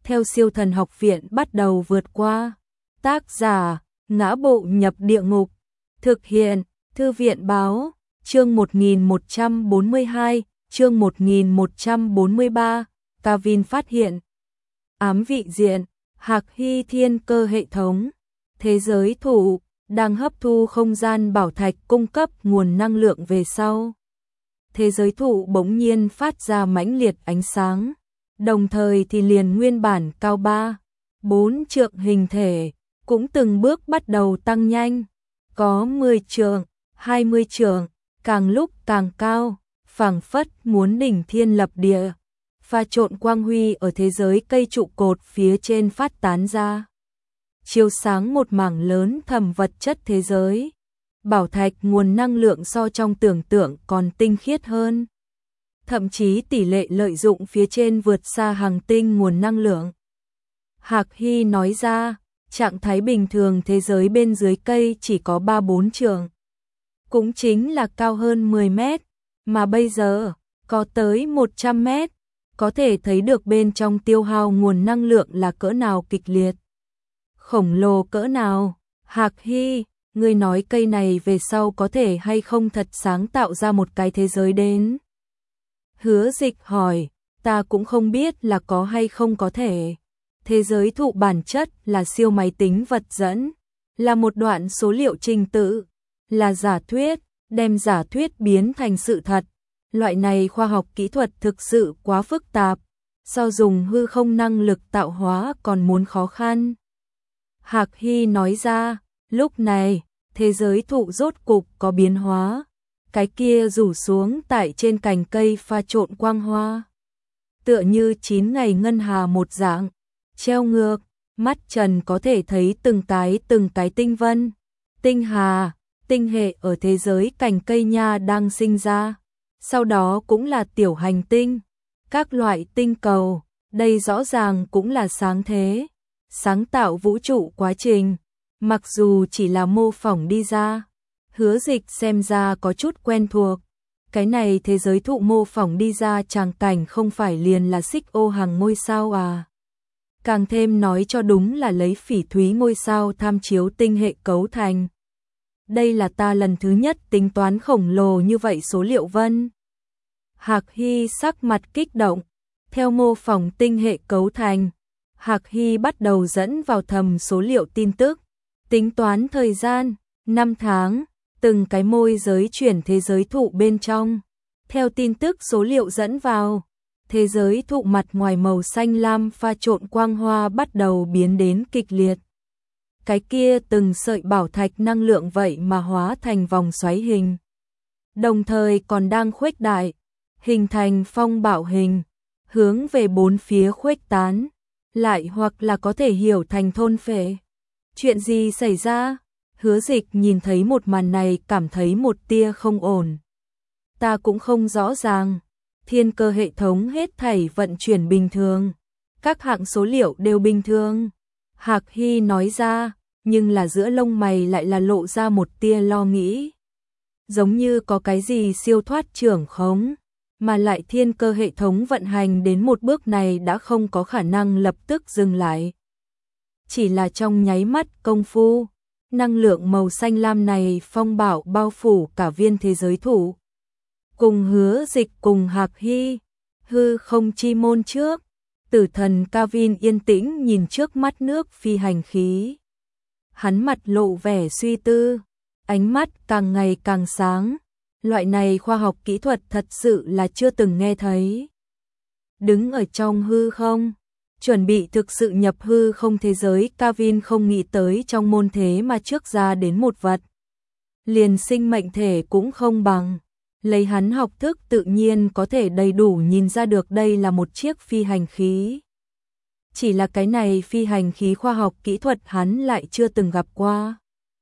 theo siêu thần học viện bắt đầu vượt qua. Tác giả, Ngã Bộ Nhập Địa Ngục. Thực hiện, Thư viện Báo. Chương 1142, chương 1143, Kavin phát hiện. Ám vị diện, Hạc Hy thiên cơ hệ thống. Thế giới thủ, đang hấp thu không gian bảo thạch cung cấp nguồn năng lượng về sau. Thế giới thụ bỗng nhiên phát ra mãnh liệt ánh sáng, đồng thời thì liền nguyên bản cao 3-4 trượng hình thể, cũng từng bước bắt đầu tăng nhanh, có 10 trượng, 20 trượng, càng lúc càng cao, phảng phất muốn đỉnh thiên lập địa, pha trộn quang huy ở thế giới cây trụ cột phía trên phát tán ra. Chiếu sáng một mảng lớn thầm vật chất thế giới. Bảo thạch nguồn năng lượng so trong tưởng tượng còn tinh khiết hơn. Thậm chí tỷ lệ lợi dụng phía trên vượt xa hàng tinh nguồn năng lượng. Hạc Hy nói ra, trạng thái bình thường thế giới bên dưới cây chỉ có 3-4 trượng. Cũng chính là cao hơn 10 mét, mà bây giờ có tới 100 mét. Có thể thấy được bên trong tiêu hao nguồn năng lượng là cỡ nào kịch liệt. Khổng lồ cỡ nào. Hạc Hy, ngươi nói cây này về sau có thể hay không thật sáng tạo ra một cái thế giới đến. Hứa Dịch hỏi, ta cũng không biết là có hay không có thể. Thế giới thụ bản chất là siêu máy tính vật dẫn, là một đoạn số liệu trình tự, là giả thuyết, đem giả thuyết biến thành sự thật. Loại này khoa học kỹ thuật thực sự quá phức tạp, so dùng hư không năng lực tạo hóa còn muốn khó khăn. Hạc Hy nói ra, lúc này, thế giới thụ rốt cục có biến hóa, cái kia rủ xuống tại trên cành cây pha trộn quang hoa. Tựa như 9 ngày ngân hà một dạng, treo ngược, mắt trần có thể thấy từng cái tinh vân, tinh hà, tinh hệ ở thế giới cành cây nha đang sinh ra. Sau đó cũng là tiểu hành tinh, các loại tinh cầu, đây rõ ràng cũng là sáng thế, sáng tạo vũ trụ quá trình, mặc dù chỉ là mô phỏng đi ra. Hứa Dịch xem ra có chút quen thuộc, cái này thế giới thụ mô phỏng đi ra tràng cảnh không phải liền là xích ô hàng ngôi sao à. Càng thêm nói cho đúng là lấy phỉ thúy ngôi sao tham chiếu tinh hệ cấu thành. Đây là ta lần thứ nhất tính toán khổng lồ như vậy số liệu vân. Hạc Hy sắc mặt kích động, theo mô phỏng tinh hệ cấu thành, Hạc Hy bắt đầu dẫn vào thầm số liệu tin tức, tính toán thời gian, 5 tháng, từng cái môi giới chuyển thế giới thụ bên trong. Theo tin tức số liệu dẫn vào, thế giới thụ mặt ngoài màu xanh lam pha trộn quang hoa bắt đầu biến đến kịch liệt. Cái kia từng sợi bảo thạch năng lượng vậy mà hóa thành vòng xoáy hình. Đồng thời còn đang khuếch đại, hình thành phong bạo hình, hướng về bốn phía khuếch tán, lại hoặc là có thể hiểu thành thôn phệ. Chuyện gì xảy ra? Hứa Dịch nhìn thấy một màn này cảm thấy một tia không ổn. Ta cũng không rõ ràng, thiên cơ hệ thống hết thảy vận chuyển bình thường, các hạng số liệu đều bình thường. Hạc Hy nói ra, nhưng là giữa lông mày lại là lộ ra một tia lo nghĩ. Giống như có cái gì siêu thoát trưởng khống, mà lại thiên cơ hệ thống vận hành đến một bước này đã không có khả năng lập tức dừng lại. Chỉ là trong nháy mắt công phu, năng lượng màu xanh lam này phong bạo bao phủ cả viên thế giới thụ. Cùng Hứa Dịch cùng Hạc Hy, hư không chi môn trước, tử thần Kavin yên tĩnh nhìn trước mắt nước phi hành khí. Hắn mặt lộ vẻ suy tư, ánh mắt càng ngày càng sáng. Loại này khoa học kỹ thuật thật sự là chưa từng nghe thấy. Đứng ở trong hư không, chuẩn bị thực sự nhập hư không thế giới, Kavin không nghĩ tới trong môn thế mà trước ra đến một vật. Liền sinh mệnh thể cũng không bằng. Lấy hắn học thức tự nhiên có thể đầy đủ nhìn ra được đây là một chiếc phi hành khí. Chỉ là cái này phi hành khí khoa học kỹ thuật hắn lại chưa từng gặp qua.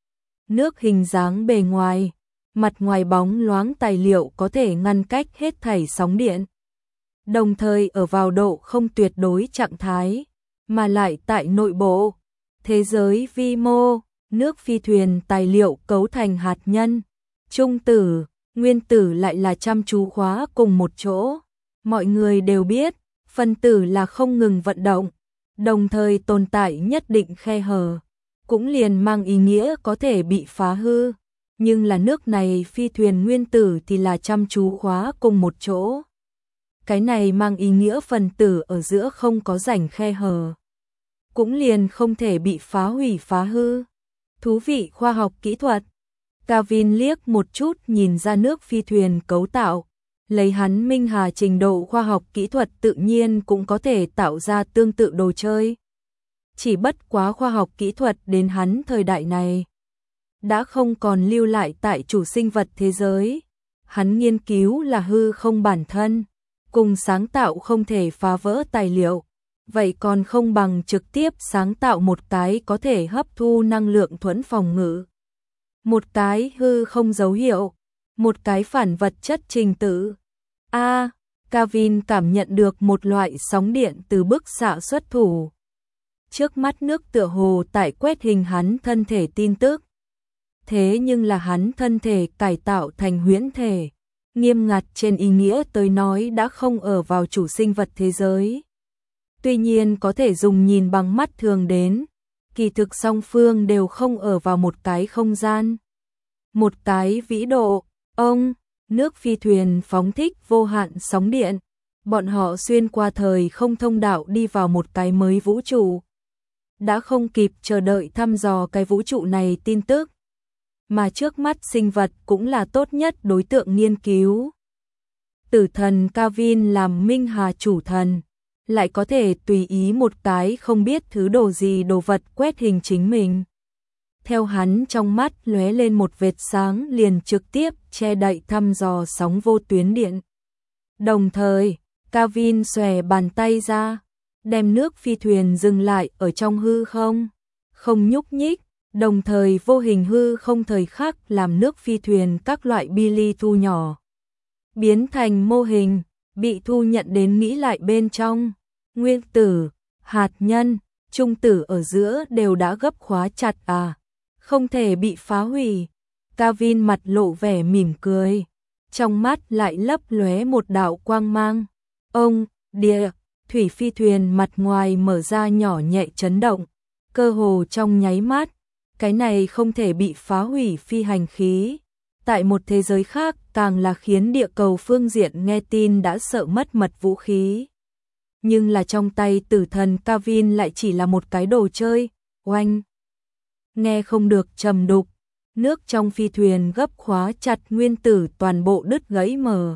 Nước hình dáng bề ngoài, mặt ngoài bóng loáng tài liệu có thể ngăn cách hết thảy sóng điện. Đồng thời ở vào độ không tuyệt đối trạng thái, mà lại tại nội bộ, thế giới vi mô, nước phi thuyền tài liệu cấu thành hạt nhân, trung tử, nguyên tử lại là chăm chú khóa cùng một chỗ. Mọi người đều biết, phân tử là không ngừng vận động, đồng thời tồn tại nhất định khe hở, cũng liền mang ý nghĩa có thể bị phá hư, nhưng là nước này phi thuyền nguyên tử thì là chăm chú khóa cùng một chỗ. Cái này mang ý nghĩa phần tử ở giữa không có rãnh khe hở, cũng liền không thể bị phá hủy phá hư. Thú vị khoa học kỹ thuật. Kevin liếc một chút nhìn ra nước phi thuyền cấu tạo, lấy hắn minh hà trình độ khoa học kỹ thuật tự nhiên cũng có thể tạo ra tương tự đồ chơi. Chỉ bất quá khoa học kỹ thuật đến hắn thời đại này đã không còn lưu lại tại chủ sinh vật thế giới. Hắn nghiên cứu là hư không bản thân, cùng sáng tạo không thể phá vỡ tài liệu, vậy còn không bằng trực tiếp sáng tạo một cái có thể hấp thu năng lượng thuẫn phòng ngự, một cái hư không dấu hiệu, một cái phản vật chất trình tự. Kevin cảm nhận được một loại sóng điện từ bức xạ xuất thủ. Trước mắt nước tựa hồ tại quét hình hắn thân thể tin tức. Thế nhưng là hắn thân thể cải tạo thành huyễn thể, nghiêm ngặt trên ý nghĩa tới nói đã không ở vào chủ sinh vật thế giới. Tuy nhiên có thể dùng nhìn bằng mắt thường đến, kỳ thực song phương đều không ở vào một cái không gian, một cái vĩ độ. Nước phi thuyền phóng thích vô hạn sóng điện, bọn họ xuyên qua thời không thông đạo đi vào một cái mới vũ trụ. Đã không kịp chờ đợi thăm dò cái vũ trụ này tin tức, mà trước mắt sinh vật cũng là tốt nhất đối tượng nghiên cứu. Tử thần Kevin làm minh hà chủ thần, lại có thể tùy ý một cái không biết thứ đồ gì đồ vật quét hình chính mình. Theo hắn trong mắt lóe lên một vệt sáng liền trực tiếp che đậy thăm dò sóng vô tuyến điện. Đồng thời, Kevin xòe bàn tay ra, đem nước phi thuyền dừng lại ở trong hư không, không nhúc nhích, đồng thời vô hình hư không thời khắc làm nước phi thuyền các loại bi thu nhỏ, biến thành mô hình, bị thu nhận đến nghĩ lại bên trong. Nguyên tử, hạt nhân, trung tử ở giữa đều đã gấp khóa chặt không thể bị phá hủy. Kevin mặt lộ vẻ mỉm cười, trong mắt lại lấp lóe một đạo quang mang. Thủy phi thuyền mặt ngoài mở ra nhỏ nhẹ chấn động, cơ hồ trong nháy mắt, cái này không thể bị phá hủy phi hành khí. Tại một thế giới khác càng là khiến địa cầu phương diện nghe tin đã sợ mất mật vũ khí. Nhưng là trong tay tử thần Kevin lại chỉ là một cái đồ chơi, oanh. Nghe không được trầm đục, nước trong phi thuyền gấp khóa chặt nguyên tử toàn bộ đứt gãy mở.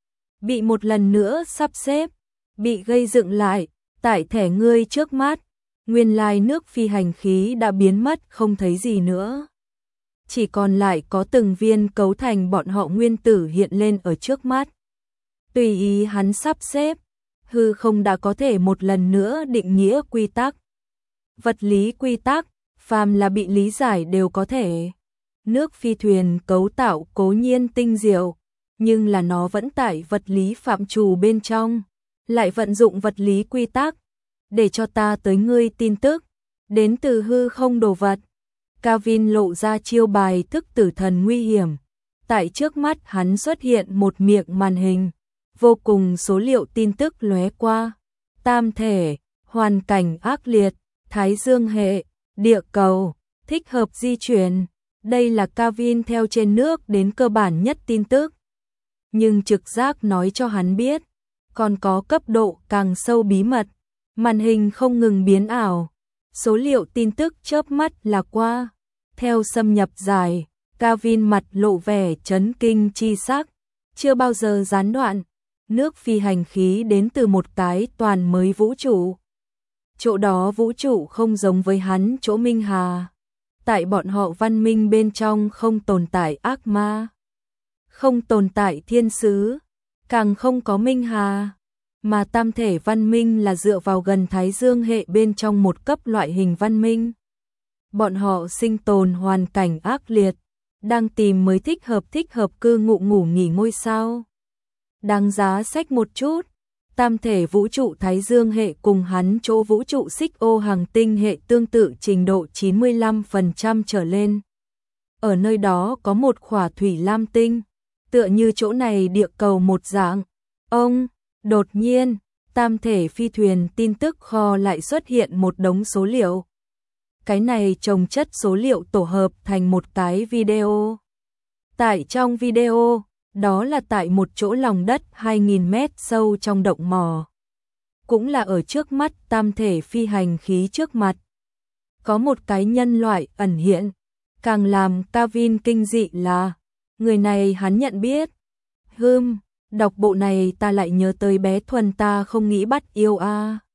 Bị một lần nữa sắp xếp, bị gây dựng lại, tại thẻ ngươi trước mắt, nguyên lai nước phi hành khí đã biến mất không thấy gì nữa. Chỉ còn lại có từng viên cấu thành bọn họ nguyên tử hiện lên ở trước mắt. Tùy ý hắn sắp xếp, hư không đã có thể một lần nữa định nghĩa quy tắc. Vật lý quy tắc, phàm là bị lý giải đều có thể. Nước phi thuyền cấu tạo cố nhiên tinh diệu, nhưng là nó vẫn tại vật lý phạm trù bên trong, lại vận dụng vật lý quy tắc, để cho ta tới ngươi tin tức, đến từ hư không đồ vật. Kevin lộ ra chiêu bài thức tử thần nguy hiểm, tại trước mắt hắn xuất hiện một miệng màn hình, vô cùng số liệu tin tức lóe qua. Tam thể, hoàn cảnh ác liệt, Thái Dương hệ, địa cầu, thích hợp di chuyển. Đây là Kevin theo trên nước đến cơ bản nhất tin tức. Nhưng trực giác nói cho hắn biết, còn có cấp độ càng sâu bí mật. Màn hình không ngừng biến ảo, số liệu tin tức chớp mắt là qua. Theo xâm nhập dài, Kevin mặt lộ vẻ chấn kinh chi sắc, chưa bao giờ gián đoạn. Nước phi hành khí đến từ một cái toàn mới vũ trụ. Chỗ đó vũ trụ không giống với hắn chỗ minh hà. Tại bọn họ văn minh bên trong không tồn tại ác ma, không tồn tại thiên sứ, càng không có minh hà. Mà tam thể văn minh là dựa vào gần Thái Dương hệ bên trong một cấp loại hình văn minh. Bọn họ sinh tồn hoàn cảnh ác liệt, đang tìm mới thích hợp cư ngụ nghỉ ngôi sao. Đáng giá sách một chút, tam thể vũ trụ Thái Dương hệ cùng hắn chỗ vũ trụ xích ô hành tinh hệ tương tự trình độ 95% trở lên. Ở nơi đó có một khỏa thủy lam tinh, tựa như chỗ này địa cầu một dạng. Đột nhiên, tam thể phi thuyền tin tức kho lại xuất hiện một đống số liệu. Cái này chồng chất số liệu tổ hợp thành một cái video. Tại trong video, đó là tại một chỗ lòng đất 2.000 mét sâu trong động mỏ. Cũng là ở trước mắt tam thể phi hành khí trước mặt. Có một cái nhân loại ẩn hiện. Càng làm Kevin kinh dị là người này hắn nhận biết. Đọc bộ này ta lại nhớ tới bé Thuần ta không nghĩ bắt yêu a.